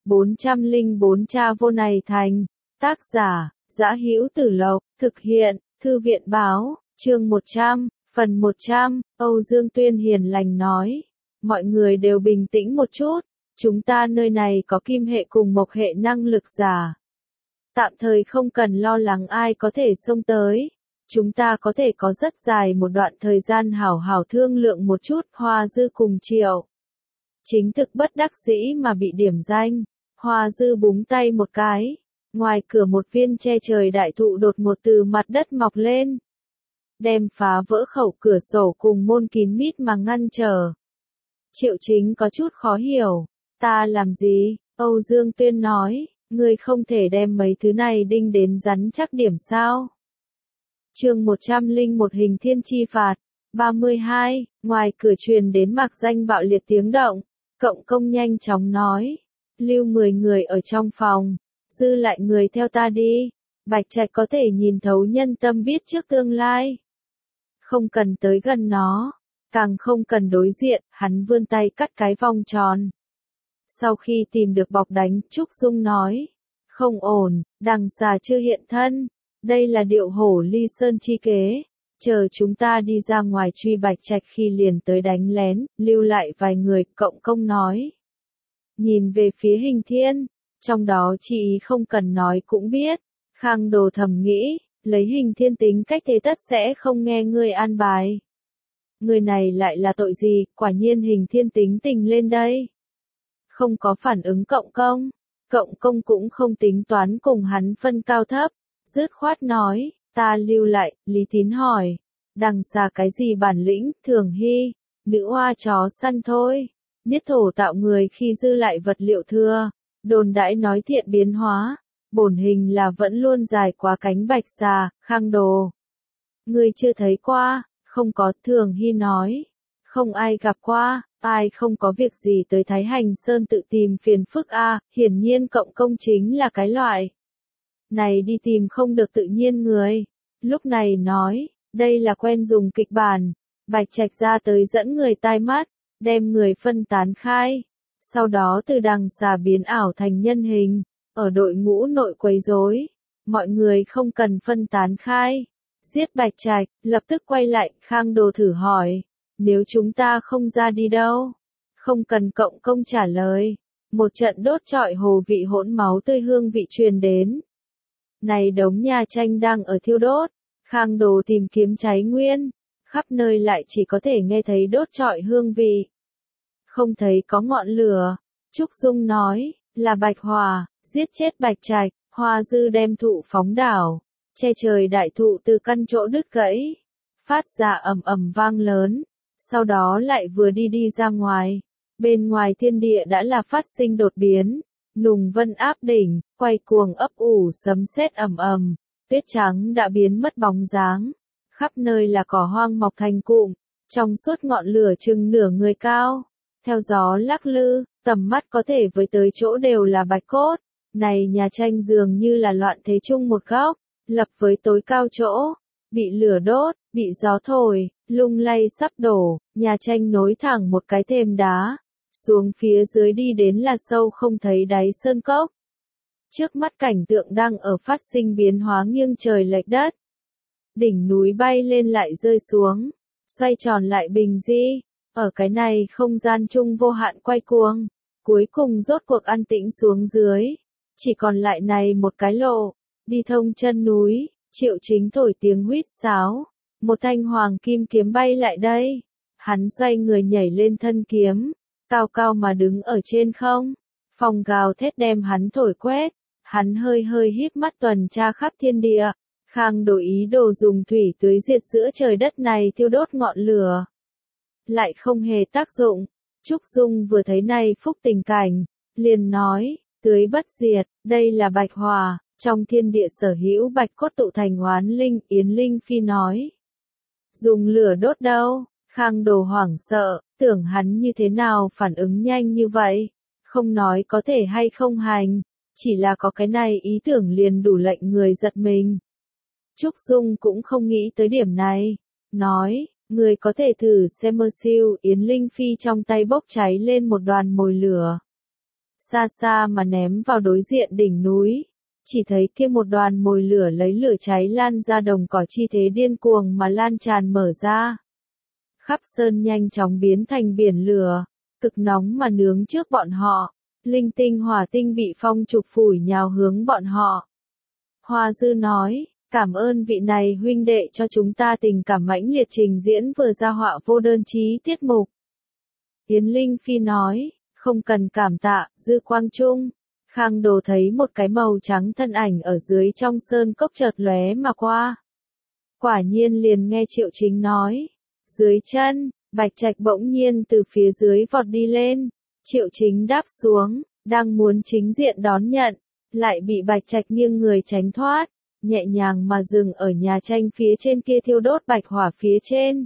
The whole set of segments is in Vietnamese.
404 Cha vô này thành. Tác giả, Dã Hữu Tử Lộc, thực hiện, Thư viện báo, chương 100, phần 100, Âu Dương Tuyên hiền lành nói. Mọi người đều bình tĩnh một chút, chúng ta nơi này có kim hệ cùng mộc hệ năng lực giả. Tạm thời không cần lo lắng ai có thể xông tới. Chúng ta có thể có rất dài một đoạn thời gian hảo hảo thương lượng một chút. Hoa Dư cùng Triệu Chính Thực bất đắc dĩ mà bị điểm danh. Hoa Dư búng tay một cái. Ngoài cửa một viên che trời đại thụ đột ngột từ mặt đất mọc lên. Đem phá vỡ khẩu cửa sổ cùng môn kín mít mà ngăn trở. Triệu Chính có chút khó hiểu. Ta làm gì? Âu Dương Tuyên nói. Ngươi không thể đem mấy thứ này đinh đến rắn chắc điểm sao? Chương 101 Hình Thiên chi phạt. 32, ngoài cửa truyền đến mạc danh bạo liệt tiếng động. Cộng công nhanh chóng nói. Lưu 10 người ở trong phòng. Dư lại người theo ta đi. Bạch Trạch có thể nhìn thấu nhân tâm biết trước tương lai. Không cần tới gần nó. Càng không cần đối diện. Hắn vươn tay cắt cái vòng tròn. Sau khi tìm được bọc đánh, Trúc Dung nói. Không ổn, đằng xà chưa hiện thân. Đây là điệu hổ ly sơn chi kế. Chờ chúng ta đi ra ngoài truy Bạch Trạch khi liền tới đánh lén, lưu lại vài người, cộng công nói. Nhìn về phía Hình Thiên, trong đó chị ý không cần nói cũng biết. Khang Đồ thầm nghĩ, lấy Hình Thiên tính cách thế tất sẽ không nghe ngươi an bài. Người này lại là tội gì, quả nhiên Hình Thiên tính tình lên đây. Không có phản ứng cộng công. Cộng công cũng không tính toán cùng hắn phân cao thấp. Dứt khoát nói, ta lưu lại. Lý Tín hỏi. Đằng xa cái gì bản lĩnh, Thường Hy. Nữ oa chó săn thôi. Niết thổ tạo người khi dư lại vật liệu thừa. Đồn đãi nói thiện biến hóa. Bổn hình là vẫn luôn dài quá cánh bạch xà, Khang Đồ. Ngươi chưa thấy qua, không có, Thường Hy nói. Không ai gặp qua. Ai không có việc gì tới Thái Hành Sơn tự tìm phiền phức a, hiển nhiên cộng công chính là cái loại này đi tìm không được tự nhiên người. Lúc này nói, đây là quen dùng kịch bản. Bạch Trạch ra tới dẫn người tai mắt, đem người phân tán khai. Sau đó từ đằng xà biến ảo thành nhân hình, ở đội ngũ nội quấy rối. Mọi người không cần phân tán khai. Giết Bạch Trạch, lập tức quay lại, Khang Đồ thử hỏi. Nếu chúng ta không ra đi đâu? Không cần cộng công trả lời. Một trận đốt trọi hồ vị hỗn máu tươi hương vị truyền đến. Này đống nhà tranh đang ở thiêu đốt. Khang Đồ tìm kiếm cháy nguyên. Khắp nơi lại chỉ có thể nghe thấy đốt trọi hương vị. Không thấy có ngọn lửa. Trúc Dung nói, là Bạch Hòa, giết chết Bạch Trạch. Hoa Dư đem thụ phóng đảo. Che trời đại thụ từ căn chỗ đứt gãy. Phát ra ầm ầm vang lớn. Sau đó lại vừa đi ra ngoài. Bên ngoài thiên địa đã là phát sinh đột biến. Nùng vân áp đỉnh, quay cuồng ấp ủ sấm sét ầm ầm. Tuyết trắng đã biến mất bóng dáng. Khắp nơi là cỏ hoang mọc thành cụm. Trong suốt ngọn lửa chừng nửa người cao. Theo gió lắc lư, tầm mắt có thể với tới chỗ đều là bạch cốt. Này nhà tranh dường như là loạn thế chung một góc. Lập với tối cao chỗ. Bị lửa đốt, bị gió thổi, lung lay sắp đổ, nhà tranh nối thẳng một cái thềm đá. Xuống phía dưới đi đến là sâu không thấy đáy sơn cốc. Trước mắt cảnh tượng đang ở phát sinh biến hóa nghiêng trời lệch đất. Đỉnh núi bay lên lại rơi xuống, xoay tròn lại bình di. Ở cái này không gian chung vô hạn quay cuồng. Cuối cùng rốt cuộc an tĩnh xuống dưới. Chỉ còn lại này một cái lộ, đi thông chân núi. Triệu Chính thổi tiếng huýt sáo. Một thanh hoàng kim kiếm bay lại đây. Hắn xoay người nhảy lên thân kiếm. Cao cao mà đứng ở trên không. Phong gào thét đem hắn thổi quét. Hắn hơi hơi híp mắt tuần tra khắp thiên địa. Khang Đồ ý đồ dùng thủy tưới diệt giữa trời đất này thiêu đốt ngọn lửa. Lại không hề tác dụng. Trúc Dung vừa thấy này phúc tình cảnh. Liền nói, tưới bất diệt, đây là Bạch Hòa. Trong thiên địa sở hữu bạch cốt tụ thành oán linh, Yến Linh Phi nói. Dùng lửa đốt đâu? Khang Đồ hoảng sợ, tưởng hắn như thế nào phản ứng nhanh như vậy? Không nói có thể hay không hành, chỉ là có cái này ý tưởng liền đủ lệnh người giật mình. Trúc Dung cũng không nghĩ tới điểm này. Nói, người có thể thử xem mơ siêu, Yến Linh Phi trong tay bốc cháy lên một đoàn mồi lửa. xa xa mà ném vào đối diện đỉnh núi. Chỉ thấy kia một đoàn mồi lửa lấy lửa cháy lan ra đồng cỏ chi thế điên cuồng mà lan tràn mở ra. Khắp sơn nhanh chóng biến thành biển lửa, cực nóng mà nướng trước bọn họ. Linh tinh hỏa tinh bị phong trục phủi nhào hướng bọn họ. Hoa Dư nói, cảm ơn vị này huynh đệ cho chúng ta tình cảm mãnh liệt trình diễn vừa ra họa vô đơn chí tiết mục. Yến Linh Phi nói, không cần cảm tạ, Dư Quang Trung. Khang Đồ thấy một cái màu trắng thân ảnh ở dưới trong sơn cốc chợt lóe mà qua. Quả nhiên liền nghe Triệu Chính nói, dưới chân, Bạch Trạch bỗng nhiên từ phía dưới vọt đi lên. Triệu Chính đáp xuống, đang muốn chính diện đón nhận, lại bị Bạch Trạch nghiêng người tránh thoát, nhẹ nhàng mà dừng ở nhà tranh phía trên kia thiêu đốt bạch hỏa phía trên.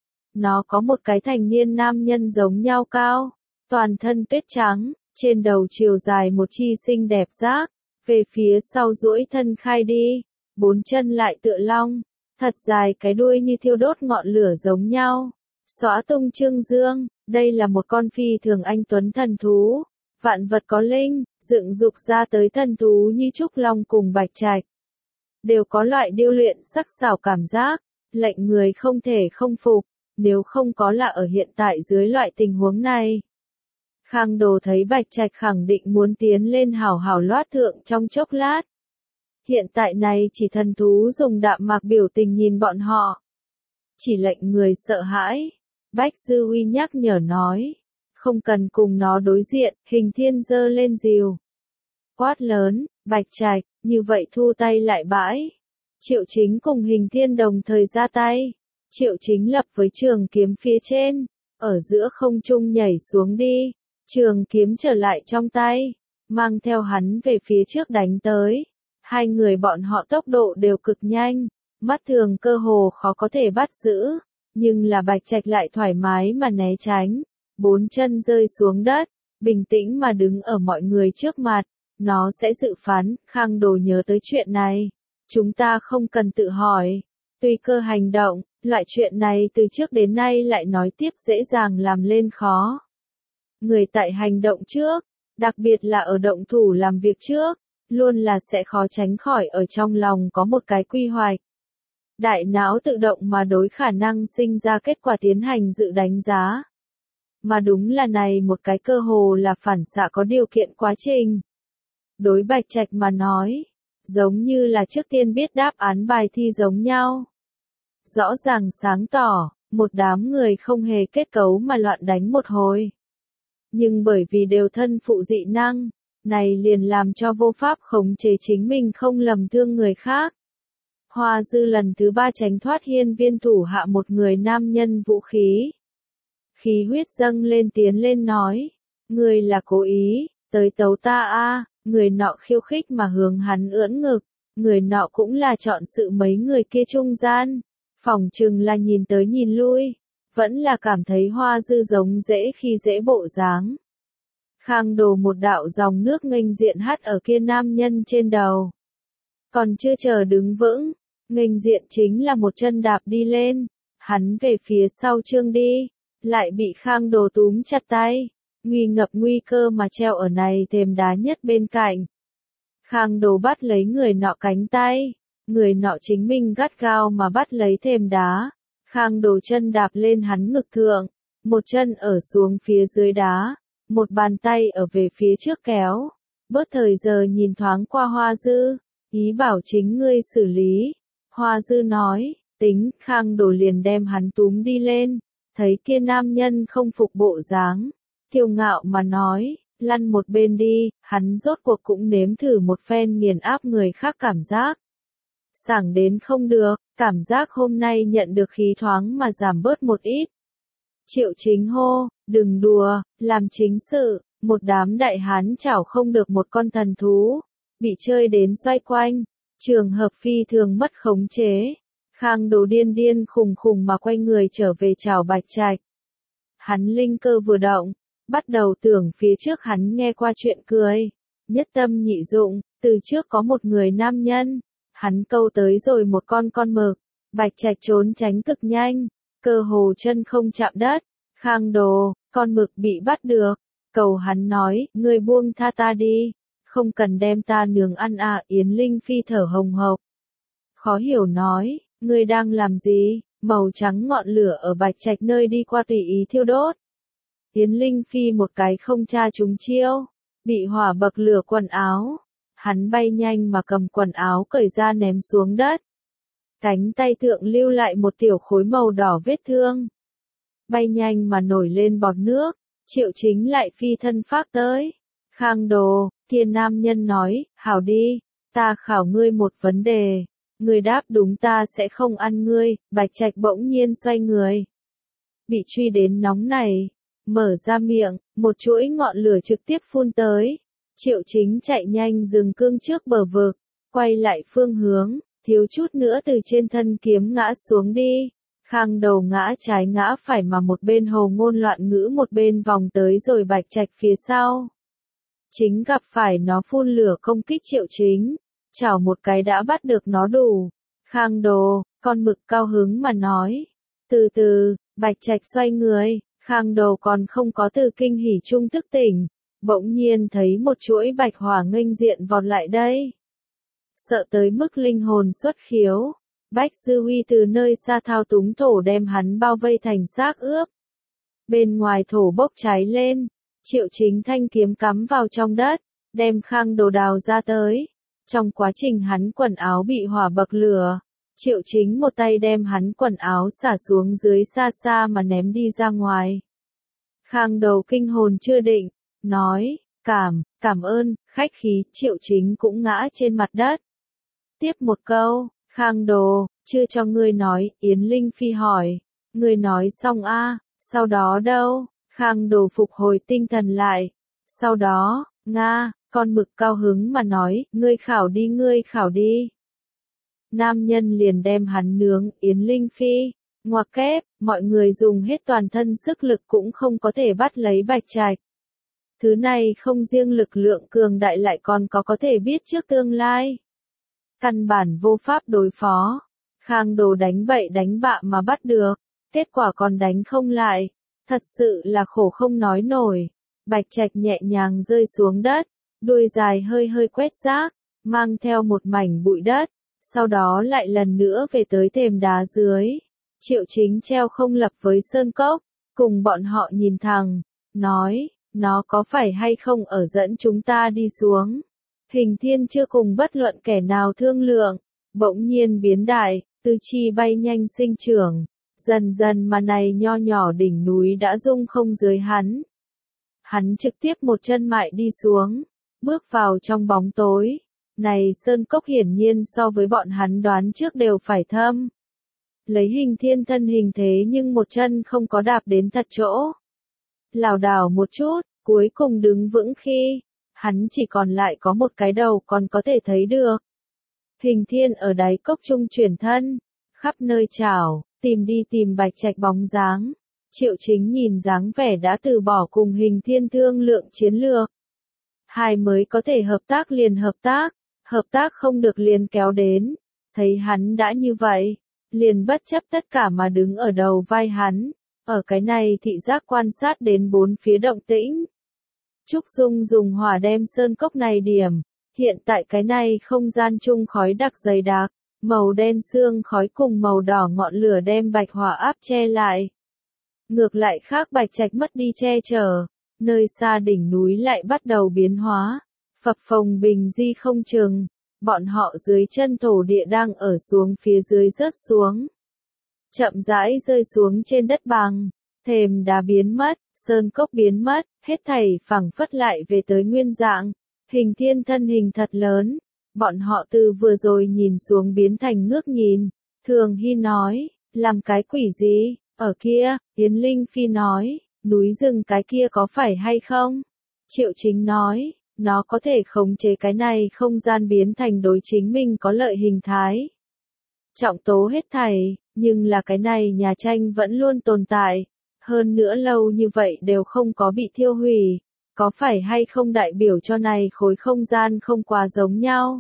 Nó có một cái thành niên nam nhân giống nhau cao, toàn thân tuyết trắng, trên đầu chiều dài một chi xinh đẹp giác, về phía sau duỗi thân khai đi, bốn chân lại tựa long, thật dài cái đuôi như thiêu đốt ngọn lửa giống nhau. Xóa tung trương dương, đây là một con phi thường anh tuấn thần thú, vạn vật có linh, dựng dục ra tới thần thú như trúc long cùng bạch trạch. Đều có loại điêu luyện sắc sảo cảm giác, lệnh người không thể không phục, nếu không có là ở hiện tại dưới loại tình huống này. Khang Đồ thấy Bạch Trạch khẳng định muốn tiến lên hảo hảo loát thượng trong chốc lát. Hiện tại này chỉ thần thú dùng đạm mạc biểu tình nhìn bọn họ. Chỉ lệnh người sợ hãi. Bách Dư Uy nhắc nhở nói. Không cần cùng nó đối diện, Hình Thiên giơ lên rìu. Quát lớn, Bạch Trạch, như vậy thu tay lại bãi. Triệu Chính cùng Hình Thiên đồng thời ra tay. Triệu Chính lập với trường kiếm phía trên, ở giữa không trung nhảy xuống đi. Trường kiếm trở lại trong tay, mang theo hắn về phía trước đánh tới. Hai người bọn họ tốc độ đều cực nhanh, mắt thường cơ hồ khó có thể bắt giữ, nhưng là Bạch Trạch lại thoải mái mà né tránh, bốn chân rơi xuống đất, bình tĩnh mà đứng ở mọi người trước mặt. Nó sẽ dự phán, Khang Đồ nhớ tới chuyện này. Chúng ta không cần tự hỏi, tùy cơ hành động, loại chuyện này từ trước đến nay lại nói tiếp dễ dàng làm lên khó. Người tại hành động trước, đặc biệt là ở động thủ làm việc trước, luôn là sẽ khó tránh khỏi ở trong lòng có một cái quy hoạch. Đại não tự động mà đối khả năng sinh ra kết quả tiến hành dự đánh giá. Mà đúng là này một cái cơ hồ là phản xạ có điều kiện quá trình. Đối Bạch Trạch mà nói, giống như là trước tiên biết đáp án bài thi giống nhau. Rõ ràng sáng tỏ, một đám người không hề kết cấu mà loạn đánh một hồi. Nhưng bởi vì đều thân phụ dị năng, này liền làm cho vô pháp khống chế chính mình không lầm thương người khác. Hoa Dư lần thứ 3 tránh thoát hiên viên thủ hạ một người nam nhân vũ khí. Khí huyết dâng lên tiến lên nói, người là cố ý, tới tấu ta a. Người nọ khiêu khích mà hướng hắn ưỡn ngực, người nọ cũng là chọn sự mấy người kia trung gian, phỏng chừng là nhìn tới nhìn lui. Vẫn là cảm thấy Hoa Dư giống dễ khi dễ bộ dáng. Khang Đồ một đạo dòng nước nghênh diện hắt ở kia nam nhân trên đầu. Còn chưa chờ đứng vững, nghênh diện chính là một chân đạp đi lên. Hắn về phía sau trương đi, lại bị Khang Đồ túm chặt tay, nguy ngập nguy cơ mà treo ở này thềm đá nhất bên cạnh. Khang Đồ bắt lấy người nọ cánh tay, người nọ chính mình gắt gao mà bắt lấy thềm đá. Khang Đồ chân đạp lên hắn ngực thượng, một chân ở xuống phía dưới đá, một bàn tay ở về phía trước kéo. Bớt thời giờ nhìn thoáng qua Hoa Dư, ý bảo chính ngươi xử lý. Hoa Dư nói, tính, Khang Đồ liền đem hắn túm đi lên, thấy kia nam nhân không phục bộ dáng, kiêu ngạo mà nói, lăn một bên đi, hắn rốt cuộc cũng nếm thử một phen nghiền áp người khác cảm giác. Sảng đến không được, cảm giác hôm nay nhận được khí thoáng mà giảm bớt một ít. Triệu Chính hô, đừng đùa, làm chính sự, một đám đại hán chảo không được một con thần thú, bị chơi đến xoay quanh, trường hợp phi thường mất khống chế. Khang Đồ điên điên khùng khùng mà quay người trở về chào Bạch Trạch. Hắn linh cơ vừa động, bắt đầu tưởng phía trước hắn nghe qua chuyện cười, nhất tâm nhị dụng, từ trước có một người nam nhân. Hắn câu tới rồi một con mực, Bạch Trạch trốn tránh cực nhanh, cơ hồ chân không chạm đất. Khang Đồ, con mực bị bắt được, cầu hắn nói, ngươi buông tha ta đi, không cần đem ta nướng ăn à. Yến Linh Phi thở hồng hộc, khó hiểu nói, ngươi đang làm gì? Màu trắng ngọn lửa ở bạch trạch nơi đi qua tùy ý thiêu đốt. Yến Linh Phi một cái không tra trúng chiêu, bị hỏa bậc lửa quần áo. Hắn bay nhanh mà cầm quần áo cởi ra ném xuống đất. Cánh tay thượng lưu lại một tiểu khối màu đỏ vết thương. Bay nhanh mà nổi lên bọt nước, Triệu Chính lại phi thân phác tới. Khang Đồ, kia nam nhân nói, hảo đi, ta khảo ngươi một vấn đề. Ngươi đáp đúng ta sẽ không ăn ngươi. Bạch Trạch bỗng nhiên xoay người. Bị truy đến nóng này, mở ra miệng, một chuỗi ngọn lửa trực tiếp phun tới. Triệu Chính chạy nhanh dừng cương trước bờ vực, quay lại phương hướng, thiếu chút nữa từ trên thân kiếm ngã xuống đi. Khang Đầu ngã trái ngã phải mà một bên hồ ngôn loạn ngữ một bên vòng tới rồi Bạch Trạch phía sau. Chính gặp phải nó phun lửa công kích Triệu Chính, chảo một cái đã bắt được nó đủ. Khang Đồ, con mực cao hứng mà nói. Từ từ, Bạch Trạch xoay người, Khang Đồ còn không có từ kinh hỉ trung thức tỉnh, bỗng nhiên thấy một chuỗi bạch hỏa nghênh diện vọt lại đây. Sợ tới mức linh hồn xuất khiếu, Bách Dư Huy từ nơi xa thao túng thổ đem hắn bao vây thành xác ướp. Bên ngoài thổ bốc cháy lên, Triệu Chính thanh kiếm cắm vào trong đất, đem Khang Đồ đào ra tới. Trong quá trình hắn quần áo bị hỏa bậc lửa, Triệu Chính một tay đem hắn quần áo xả xuống dưới xa xa mà ném đi ra ngoài. Khang Đầu kinh hồn chưa định, nói, cảm ơn, khách khí. Triệu Chính cũng ngã trên mặt đất. Tiếp một câu, Khang Đồ, chưa cho ngươi nói. Yến Linh Phi hỏi, ngươi nói xong a, sau đó đâu? Khang Đồ phục hồi tinh thần lại. Sau đó, Nga, con mực cao hứng mà nói, ngươi khảo đi. Nam nhân liền đem hắn nướng. Yến Linh Phi, ngoặc kép, mọi người dùng hết toàn thân sức lực cũng không có thể bắt lấy Bạch Trạch. Thứ này không riêng lực lượng cường đại lại còn có thể biết trước tương lai. Căn bản vô pháp đối phó. Khang Đồ đánh bậy đánh bạ mà bắt được, kết quả còn đánh không lại. Thật sự là khổ không nói nổi. Bạch Trạch nhẹ nhàng rơi xuống đất, đuôi dài hơi hơi quét rác, mang theo một mảnh bụi đất, sau đó lại lần nữa về tới thềm đá dưới. Triệu Chính treo không lập với Sơn Cốc, cùng bọn họ nhìn thẳng, nói, nó có phải hay không ở dẫn chúng ta đi xuống. Hình Thiên chưa cùng bất luận kẻ nào thương lượng, bỗng nhiên biến đại, tư chi bay nhanh sinh trưởng, dần dần mà này nho nhỏ đỉnh núi đã rung không dưới hắn. Hắn trực tiếp một chân mại đi xuống, bước vào trong bóng tối. Này Sơn Cốc hiển nhiên so với bọn hắn đoán trước đều phải thâm. Lấy Hình Thiên thân hình thế nhưng một chân không có đạp đến thật chỗ. Lảo đảo một chút, cuối cùng đứng vững khi, hắn chỉ còn lại có một cái đầu còn có thể thấy được. Hình Thiên ở đáy cốc trung chuyển thân, khắp nơi chảo, tìm đi tìm Bạch Trạch bóng dáng. Triệu Chính nhìn dáng vẻ đã từ bỏ cùng Hình Thiên thương lượng chiến lược. Hai mới có thể hợp tác liền hợp tác không được liền kéo đến. Thấy hắn đã như vậy, liền bất chấp tất cả mà đứng ở đầu vai hắn, ở cái này thị giác quan sát đến bốn phía động tĩnh. Trúc Dung dùng hỏa đem Sơn Cốc này điểm, hiện tại cái này không gian chung khói đặc dày đặc, màu đen sương khói cùng màu đỏ ngọn lửa đem bạch hỏa áp che lại. Ngược lại khác Bạch Trạch mất đi che chở, nơi xa đỉnh núi lại bắt đầu biến hóa, phập phồng bình di không chừng, bọn họ dưới chân thổ địa đang ở xuống phía dưới rớt xuống. Chậm rãi rơi xuống trên đất bằng, thềm đá biến mất, Sơn Cốc biến mất, hết thảy phẳng phất lại về tới nguyên dạng. Hình Thiên thân hình thật lớn, bọn họ từ vừa rồi nhìn xuống biến thành ngước nhìn. Thường Hy nói, làm cái quỷ gì, ở kia. Yến Linh Phi nói, núi rừng cái kia có phải hay không? Triệu Chính nói, nó có thể khống chế cái này không gian biến thành đối chính mình có lợi hình thái. Trọng tố hết thảy, nhưng là cái này nhà tranh vẫn luôn tồn tại. Hơn nữa lâu như vậy đều không có bị thiêu hủy. Có phải hay không đại biểu cho này khối không gian không quá giống nhau?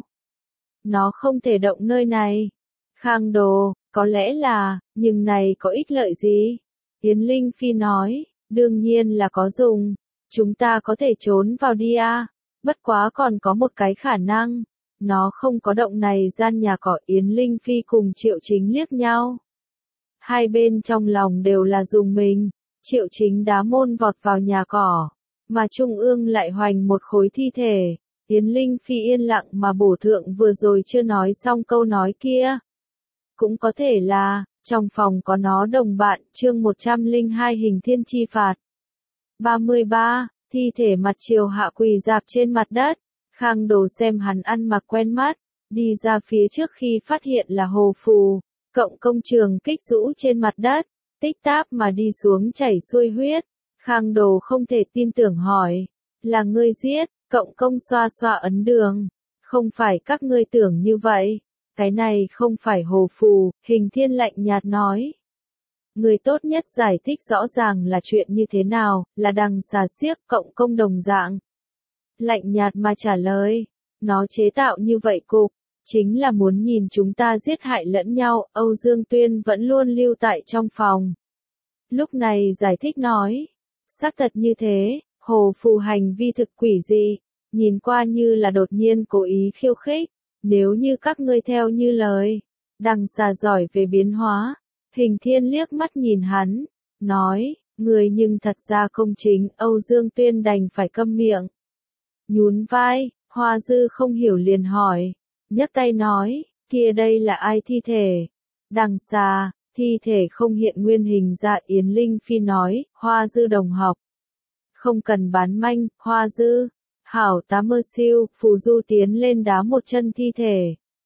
Nó không thể động nơi này. Khang Đồ, có lẽ là, nhưng này có ích lợi gì? Yến Linh Phi nói, đương nhiên là có dùng. Chúng ta có thể trốn vào đi à, bất quá còn có một cái khả năng. Nó không có động này gian nhà cỏ. Yến Linh Phi cùng Triệu Chính liếc nhau. Hai bên trong lòng đều là dùng mình. Triệu Chính đá môn vọt vào nhà cỏ, mà trung ương lại hoành một khối thi thể. Yến Linh Phi yên lặng mà bổ thượng vừa rồi chưa nói xong câu nói kia. Cũng có thể là, trong phòng có nó đồng bạn. Chương 102 Hình Thiên chi phạt. 33. Thi thể mặt Triều Hạ quỳ rạp trên mặt đất. Khang Đồ xem hắn ăn mặc quen mắt, đi ra phía trước khi phát hiện là Hồ Phù. Cộng công Trường Kích rũ trên mặt đất, tích táp mà đi xuống chảy xuôi huyết. Khang Đồ không thể tin tưởng hỏi, là ngươi giết? Cộng công xoa xoa ấn đường, không phải các ngươi tưởng như vậy, cái này không phải Hồ Phù. Hình Thiên lạnh nhạt nói. Người tốt nhất giải thích rõ ràng là chuyện như thế nào, là đằng xà xiếc. Cộng công đồng dạng lạnh nhạt mà trả lời, nó chế tạo như vậy cục, chính là muốn nhìn chúng ta giết hại lẫn nhau. Âu Dương Tuyên vẫn luôn lưu tại trong phòng. Lúc này giải thích nói, xác thật như thế, Hồ Phù hành vi thực quỷ dị, nhìn qua như là đột nhiên cố ý khiêu khích, nếu như các ngươi theo như lời, đằng xà giỏi về biến hóa. Hình Thiên liếc mắt nhìn hắn, nói, người nhưng thật ra công chính. Âu Dương Tuyên đành phải câm miệng. Nhún vai, Hoa Dư không hiểu liền hỏi, nhấc tay nói, kia đây là ai thi thể? Đằng xà, thi thể không hiện nguyên hình ra. Yến Linh Phi nói, Hoa Dư đồng học. Không cần bán manh, Hoa Dư. Hảo tá mơ siêu. Phù Du tiến lên đá một chân thi thể.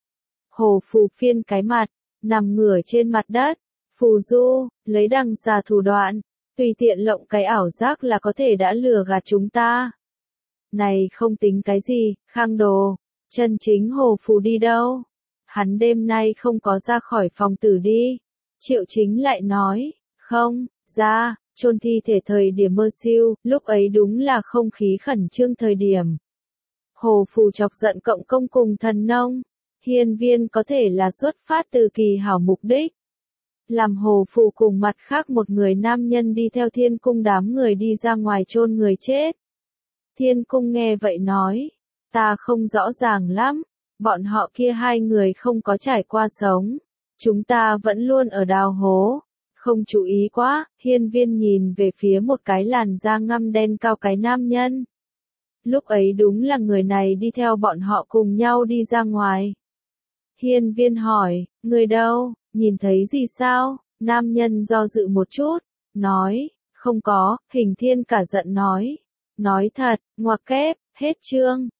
Hồ Phù phiên cái mặt, nằm ngửa trên mặt đất. Phù Du, lấy đằng xà thủ đoạn, tùy tiện lộng cái ảo giác là có thể đã lừa gạt chúng ta. Này không tính cái gì, Khang Đồ, chân chính Hồ Phù đi đâu? Hắn đêm nay không có ra khỏi phòng tử đi. Triệu Chính lại nói, không, ra, chôn thi thể thời điểm mơ siêu, lúc ấy đúng là không khí khẩn trương thời điểm. Hồ Phù chọc giận cộng công cùng thần nông. Hiên Viên có thể là xuất phát từ kỳ hảo mục đích. Làm Hồ Phù cùng mặt khác một người nam nhân đi theo Thiên Cung đám người đi ra ngoài chôn người chết. Thiên Cung nghe vậy nói, ta không rõ ràng lắm, bọn họ kia hai người không có trải qua sống, chúng ta vẫn luôn ở đào hố, không chú ý quá. Hiên Viên nhìn về phía một cái làn da ngăm đen cao cái nam nhân. Lúc ấy đúng là người này đi theo bọn họ cùng nhau đi ra ngoài. Hiên Viên hỏi, người đâu, nhìn thấy gì sao? Nam nhân do dự một chút, nói, không có. Hình Thiên cả giận nói thật, ngoặc kép, hết chương.